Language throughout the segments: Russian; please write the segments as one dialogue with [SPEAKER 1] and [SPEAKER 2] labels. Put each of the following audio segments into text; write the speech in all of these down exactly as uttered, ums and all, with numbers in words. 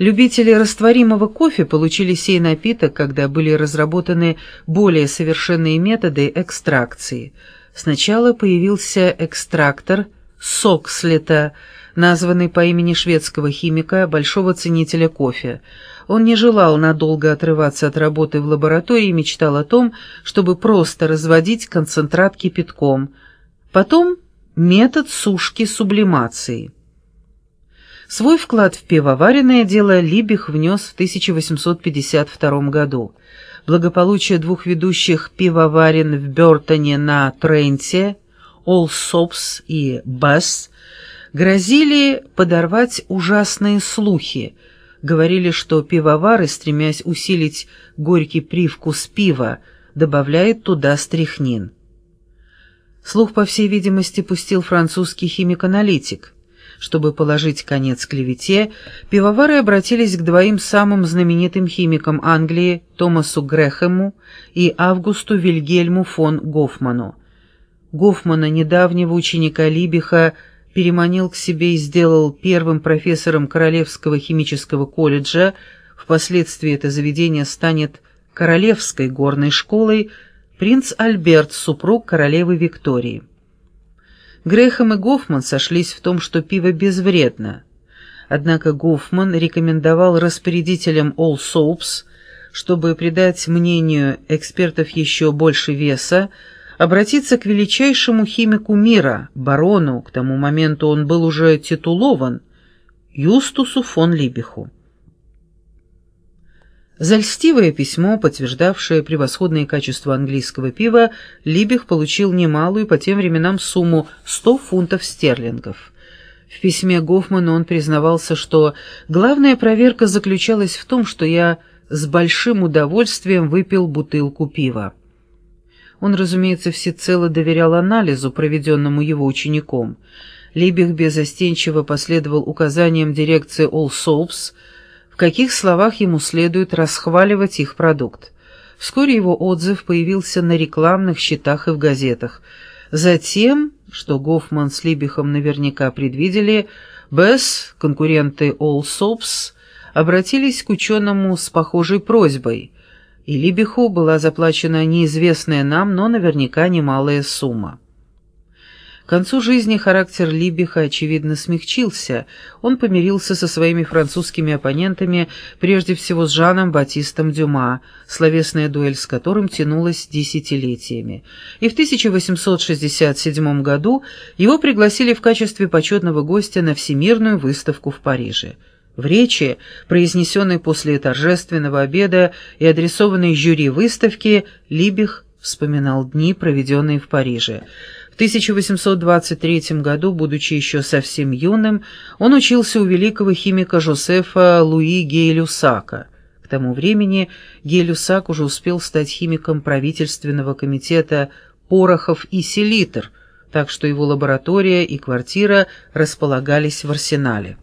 [SPEAKER 1] Любители растворимого кофе получили сей напиток, когда были разработаны более совершенные методы экстракции. Сначала появился экстрактор Сокслета, названный по имени шведского химика, большого ценителя кофе. Он не желал надолго отрываться от работы в лаборатории и мечтал о том, чтобы просто разводить концентрат кипятком. Потом метод сушки-сублимации. Свой вклад в пивоваренное дело Либих внес в тысяча восемьсот пятьдесят втором году. Благополучие двух ведущих пивоварен в Бёртоне на Тренте, Олсопс и Басс, грозили подорвать ужасные слухи. Говорили, что пивовары, стремясь усилить горький привкус пива, добавляют туда стрихнин. Слух, по всей видимости, пустил французский химик-аналитик. Чтобы положить конец клевете, пивовары обратились к двоим самым знаменитым химикам Англии, Томасу Грэхэму и Августу Вильгельму фон Гофману. Гофмана, недавнего ученика Либиха, переманил к себе и сделал первым профессором Королевского химического колледжа, впоследствии это заведение станет Королевской горной школой, принц Альберт, супруг королевы Виктории. Грэхэм и Гофман сошлись в том, что пиво безвредно. Однако Гофман рекомендовал распорядителям Allsoups, чтобы придать мнению экспертов еще больше веса, обратиться к величайшему химику мира, барону, к тому моменту он был уже титулован, Юстусу фон Либиху. За льстивое письмо, подтверждавшее превосходные качества английского пива, Либих получил немалую по тем временам сумму сто фунтов стерлингов. В письме Гофману он признавался, что главная проверка заключалась в том, что я с большим удовольствием выпил бутылку пива. Он, разумеется, всецело доверял анализу, проведенному его учеником. Либих беззастенчиво последовал указаниям дирекции Allsoups, в каких словах ему следует расхваливать их продукт. Вскоре его отзыв появился на рекламных щитах и в газетах. Затем, что Гофман с Либихом наверняка предвидели, Бесс, конкуренты Allsoups, обратились к ученому с похожей просьбой, и Либиху была заплачена неизвестная нам, но наверняка немалая сумма. К концу жизни характер Либиха, очевидно, смягчился. Он помирился со своими французскими оппонентами, прежде всего с Жаном Батистом Дюма, словесная дуэль с которым тянулась десятилетиями. И в тысяча восемьсот шестьдесят седьмом году его пригласили в качестве почетного гостя на Всемирную выставку в Париже. В речи, произнесенной после торжественного обеда и адресованной жюри выставки, Либих вспоминал дни, проведенные в Париже. В тысяча восемьсот двадцать третьем году, будучи еще совсем юным, он учился у великого химика Жозефа Луи Гей-Люсака. К тому времени Гей-Люсак уже успел стать химиком правительственного комитета «Порохов и селитр», так что его лаборатория и квартира располагались в арсенале.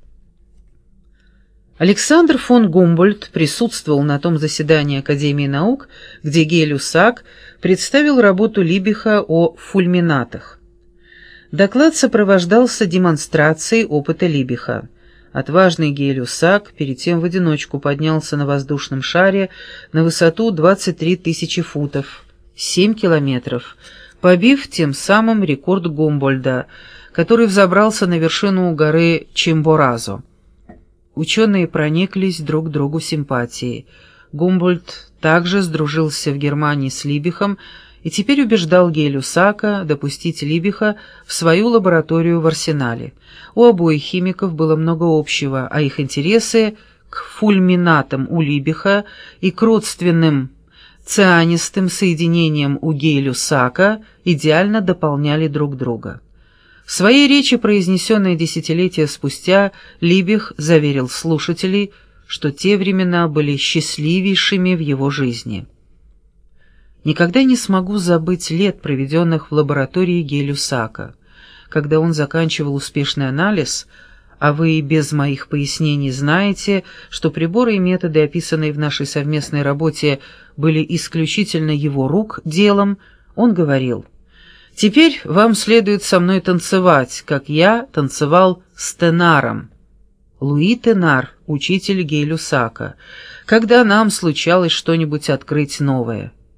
[SPEAKER 1] Александр фон Гумбольдт присутствовал на том заседании Академии наук, где Гей-Люсак представил работу Либиха о фульминатах. Доклад сопровождался демонстрацией опыта Либиха. Отважный Гей-Люсак перед тем в одиночку поднялся на воздушном шаре на высоту двадцать три тысячи футов, семь километров, побив тем самым рекорд Гумбольдта, который взобрался на вершину горы Чимборазо. Ученые прониклись друг к другу симпатией. Гумбольдт также сдружился в Германии с Либихом и теперь убеждал Гей-Люсака допустить Либиха в свою лабораторию в арсенале. У обоих химиков было много общего, а их интересы к фульминатам у Либиха и к родственным цианистым соединениям у Гей-Люсака идеально дополняли друг друга. В своей речи, произнесенной десятилетия спустя, Либих заверил слушателей, что те времена были счастливейшими в его жизни. «Никогда не смогу забыть лет, проведенных в лаборатории Гей-Люсака. Когда он заканчивал успешный анализ, а вы без моих пояснений знаете, что приборы и методы, описанные в нашей совместной работе, были исключительно его рук делом, он говорил: «Теперь вам следует со мной танцевать, как я танцевал с тенаром». Луи Тенар, учитель Гей-Люсака, когда нам случалось что-нибудь открыть новое.